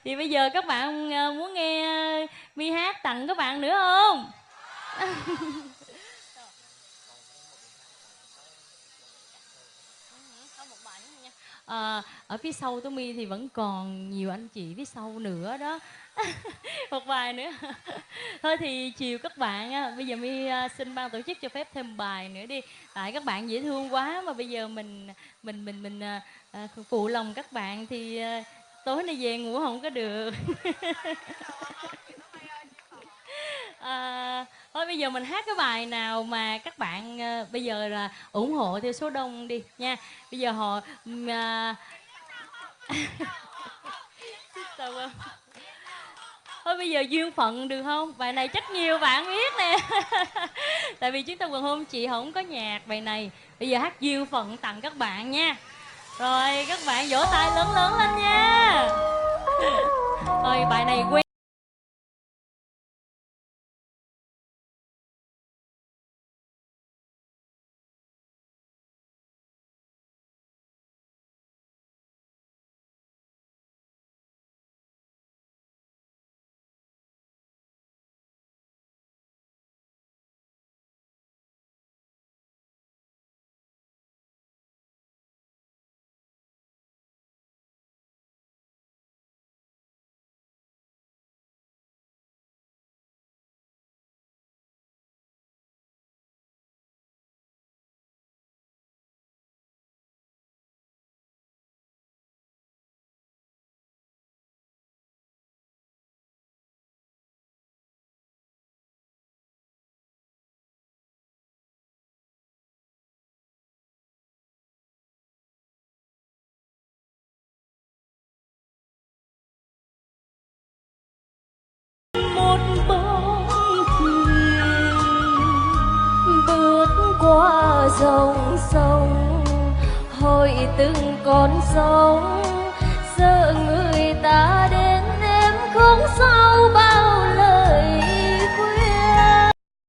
Thì bây giờ các bạn muốn nghe My hát tặng các bạn nữa không? Ở phía sau Tố My thì vẫn còn nhiều anh chị phía sau nữa đó. Một bài nữa. Thôi thì chiều các bạn á, bây giờ My xin ban tổ chức cho phép thêm bài nữa đi. Tại các bạn dễ thương quá mà bây giờ mình phụ lòng các bạn thì tối nay về ngủ không có được. Thôi bây giờ mình hát cái bài nào mà các bạn bây giờ là ủng hộ theo số đông đi nha. Bây giờ họ sao không? Thôi bây giờ duyên phận được không? Bài này chắc nhiều bạn biết nè. Tại vì chúng ta vừa hôm chị không có nhạc bài này. Bây giờ hát duyên phận tặng các bạn nha. Rồi các bạn vỗ tay lớn lớn lên nha. Rồi bài này quen. Một bóng thuyền bước qua dòng sông, hỏi từng con sông sợ người ta đến em không sao bao lời khuyên.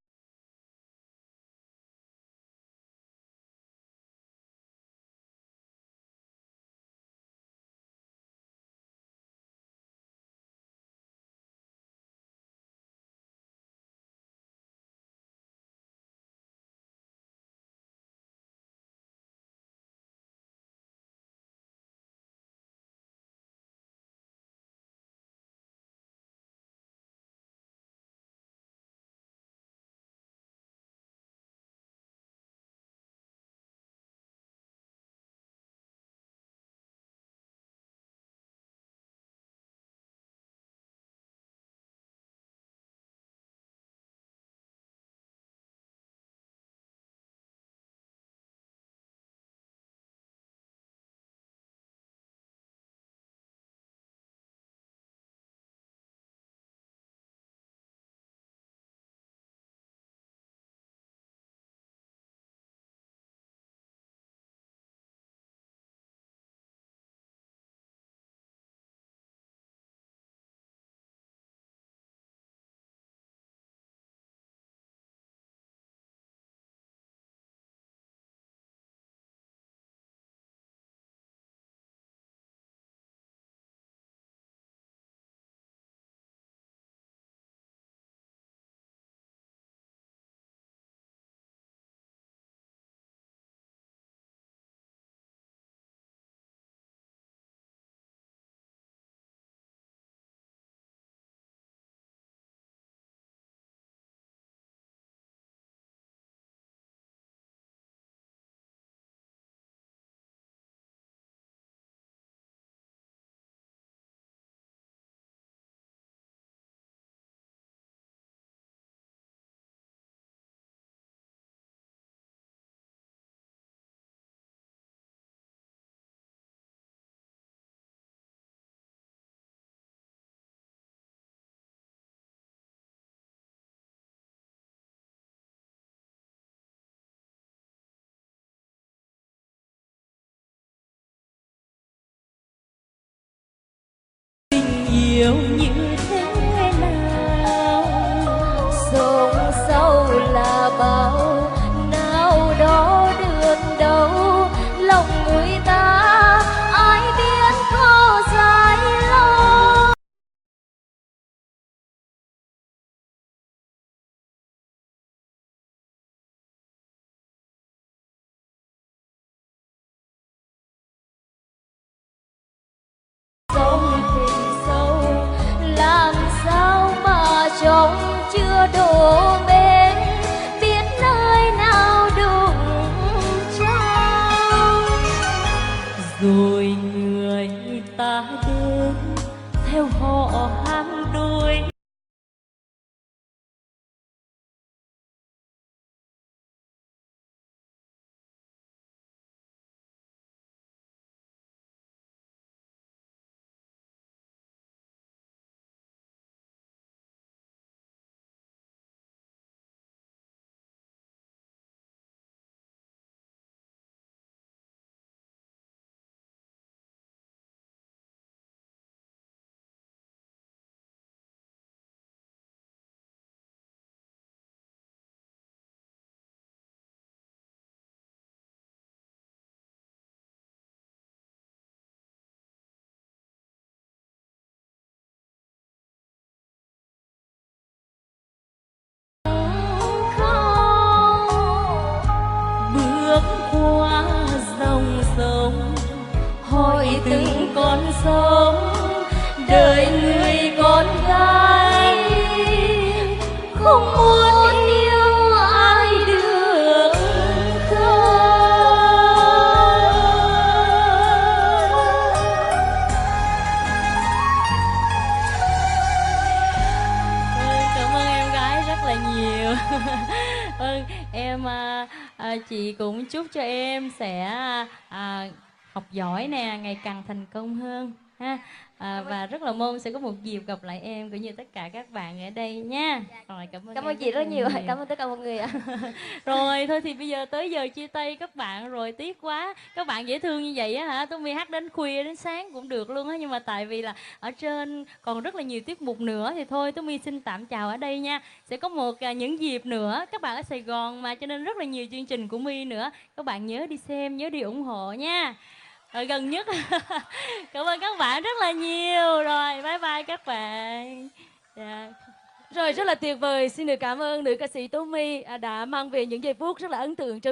Yêu như thế nào, sống sâu là bao, nào đó được đâu, lòng người ta ai biết có dài lâu. theo họ ham đuổi. Bước qua dòng sông, hỏi từng con sông, đời người con gái không muốn yêu ai được không. Cảm ơn em gái rất là nhiều. Em chị cũng chúc cho em sẽ học giỏi nè, ngày càng thành công hơn ha. Và rất là mong sẽ có một dịp gặp lại em cũng như tất cả các bạn ở đây nha. Rồi Cảm ơn chị rất nhiều. Cảm ơn tất cả mọi người ạ. Rồi thôi thì bây giờ tới giờ chia tay các bạn rồi, tiếc quá. Các bạn dễ thương như vậy á hả, Tommy hát đến khuya đến sáng cũng được luôn á, nhưng mà tại vì là ở trên còn rất là nhiều tiết mục nữa thì thôi Tommy xin tạm chào ở đây nha. Sẽ có một những dịp nữa, các bạn ở Sài Gòn mà cho nên rất là nhiều chương trình của My nữa. Các bạn nhớ đi xem, nhớ đi ủng hộ nha. Rồi gần nhất. Cảm ơn các bạn rất là nhiều. Rồi bye bye các bạn. Dạ. Rồi rất là tuyệt vời. Xin được cảm ơn nữ ca sĩ Tố My đã mang về những giây phút rất là ấn tượng cho